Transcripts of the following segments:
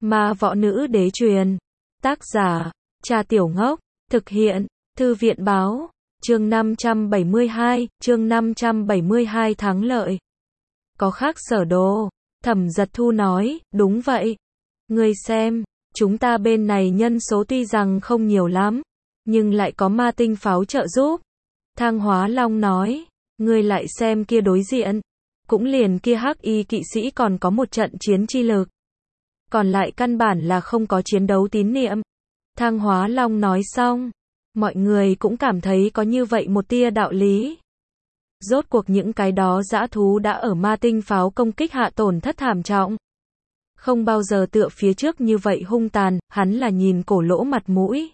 Ma võ nữ đế truyền. Tác giả, Trà Tiểu Ngốc. Thực hiện, Thư viện báo. Chương 572 thắng lợi. Có khác Sở Đô. Thẩm Giật Thu nói, đúng vậy. Ngươi xem, chúng ta bên này nhân số tuy rằng không nhiều lắm, nhưng lại có ma tinh pháo trợ giúp. Thang Hóa Long nói, ngươi lại xem kia đối diện, cũng liền kia hắc y kỵ sĩ còn có một trận chiến chi lực. Còn lại căn bản là không có chiến đấu tín niệm. Thang Hóa Long nói xong, mọi người cũng cảm thấy có như vậy một tia đạo lý. Rốt cuộc những cái đó dã thú đã ở ma tinh pháo công kích hạ tổn thất thảm trọng. Không bao giờ tựa phía trước như vậy hung tàn, hắn là nhìn Cổ Lỗ mặt mũi.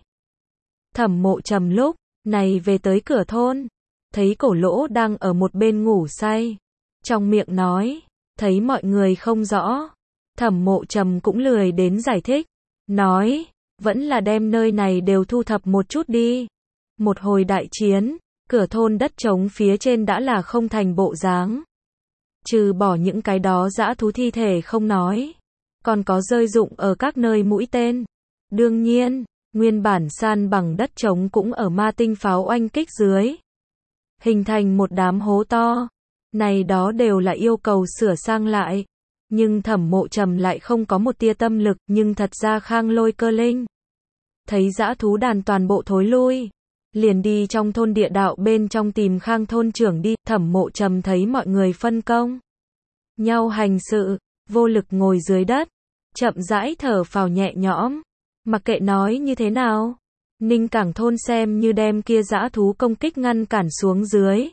Thẩm Mộ Trầm lúc này về tới cửa thôn, thấy Cổ Lỗ đang ở một bên ngủ say. Trong miệng nói, thấy mọi người không rõ. Thẩm Mộ Trầm cũng lười đến giải thích. Nói, vẫn là đem nơi này đều thu thập một chút đi. Một hồi đại chiến, cửa thôn đất trống phía trên đã là không thành bộ dáng. Trừ bỏ những cái đó dã thú thi thể không nói, còn có rơi rụng ở các nơi mũi tên. Đương nhiên, nguyên bản san bằng đất trống cũng ở ma tinh pháo oanh kích dưới, hình thành một đám hố to. Này đó đều là yêu cầu sửa sang lại. Nhưng Thẩm Mộ Trầm lại không có một tia tâm lực, nhưng thật ra Khang Lôi Cơ linh. Thấy dã thú đàn toàn bộ thối lui, liền đi trong thôn địa đạo bên trong tìm Khang thôn trưởng đi. Thẩm Mộ Trầm thấy mọi người phân công nhau hành sự, vô lực ngồi dưới đất, chậm rãi thở phào nhẹ nhõm. Mặc kệ nói như thế nào, Ninh Cảng thôn xem như đem kia dã thú công kích ngăn cản xuống dưới.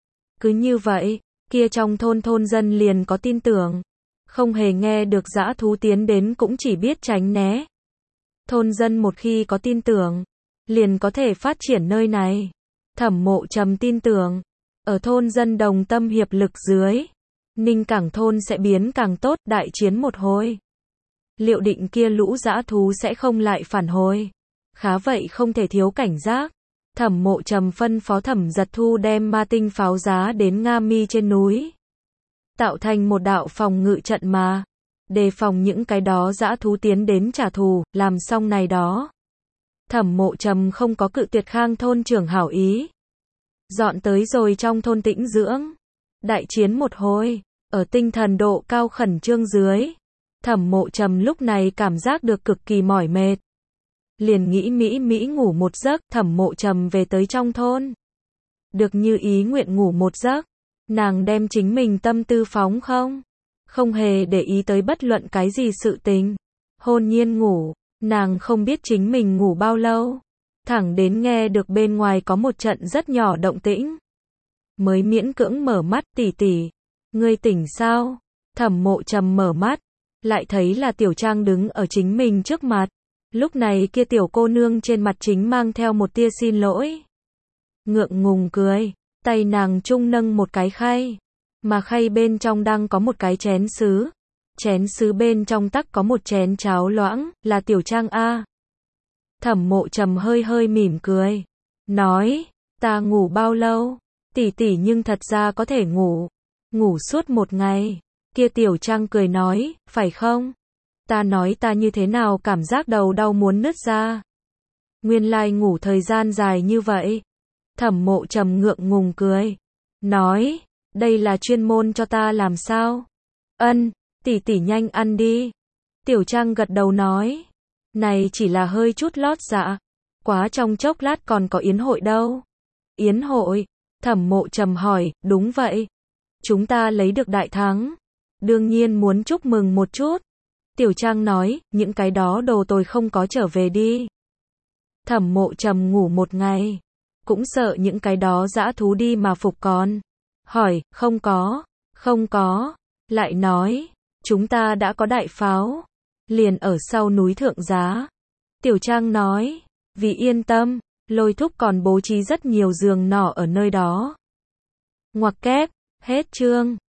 Cứ như vậy, kia trong thôn thôn dân liền có tin tưởng, không hề nghe được dã thú tiến đến cũng chỉ biết tránh né. Thôn dân một khi có tin tưởng, liền có thể phát triển nơi này. Thẩm Mộ Trầm tin tưởng, ở thôn dân đồng tâm hiệp lực dưới, Ninh Cảng thôn sẽ biến càng tốt. Đại chiến một hồi, liệu định kia lũ dã thú sẽ không lại phản hồi. Khá vậy không thể thiếu cảnh giác. Thẩm Mộ Trầm phân phó Thẩm Giật Thu đem ma tinh pháo giá đến Nga Mi trên núi, tạo thành một đạo phòng ngự trận mà, đề phòng những cái đó dã thú tiến đến trả thù. Làm xong này đó, Thẩm Mộ Trầm không có cự tuyệt Khang thôn trưởng hảo ý, dọn tới rồi trong thôn tĩnh dưỡng. Đại chiến một hồi, ở tinh thần độ cao khẩn trương dưới, Thẩm Mộ Trầm lúc này cảm giác được cực kỳ mỏi mệt, liền nghĩ mỹ ngủ một giấc. Thẩm Mộ Trầm về tới trong thôn, được như ý nguyện ngủ một giấc. Nàng đem chính mình tâm tư phóng không hề để ý tới bất luận cái gì sự tình, hồn nhiên ngủ. Nàng không biết chính mình ngủ bao lâu, thẳng đến nghe được bên ngoài có một trận rất nhỏ động tĩnh, mới miễn cưỡng mở mắt. Tỷ tỷ, ngươi tỉnh sao? Thẩm Mộ Trầm mở mắt, lại thấy là Tiểu Trang đứng ở chính mình trước mặt. Lúc này kia tiểu cô nương trên mặt chính mang theo một tia xin lỗi, ngượng ngùng cười. Tay nàng trung nâng một cái khay, mà khay bên trong đang có một cái chén sứ. Chén sứ bên trong tắc có một chén cháo loãng. Là Tiểu Trang a? Thẩm Mộ Trầm hơi mỉm cười, nói, ta ngủ bao lâu? Tỷ tỷ nhưng thật ra có thể ngủ suốt một ngày. Kia Tiểu Trang cười nói, phải không? Ta nói ta như thế nào cảm giác đầu đau muốn nứt ra. Nguyên lai ngủ thời gian dài như vậy. Thẩm Mộ Trầm ngượng ngùng cười, nói, đây là chuyên môn cho ta làm sao? Ân, tỷ tỷ nhanh ăn đi. Tiểu Trang gật đầu nói, này chỉ là hơi chút lót dạ, quá trong chốc lát còn có yến hội đâu. Yến hội? Thẩm Mộ Trầm hỏi, đúng vậy. Chúng ta lấy được đại thắng, đương nhiên muốn chúc mừng một chút. Tiểu Trang nói, những cái đó đồ tồi không có trở về đi. Thẩm Mộ Trầm ngủ một ngày, cũng sợ những cái đó dã thú đi mà phục còn. Hỏi, không có. Lại nói, chúng ta đã có đại pháo, liền ở sau núi Thượng Giá. Tiểu Trang nói, vì yên tâm, Lôi Thúc còn bố trí rất nhiều giường nỏ ở nơi đó. Ngoặc kép, hết chương.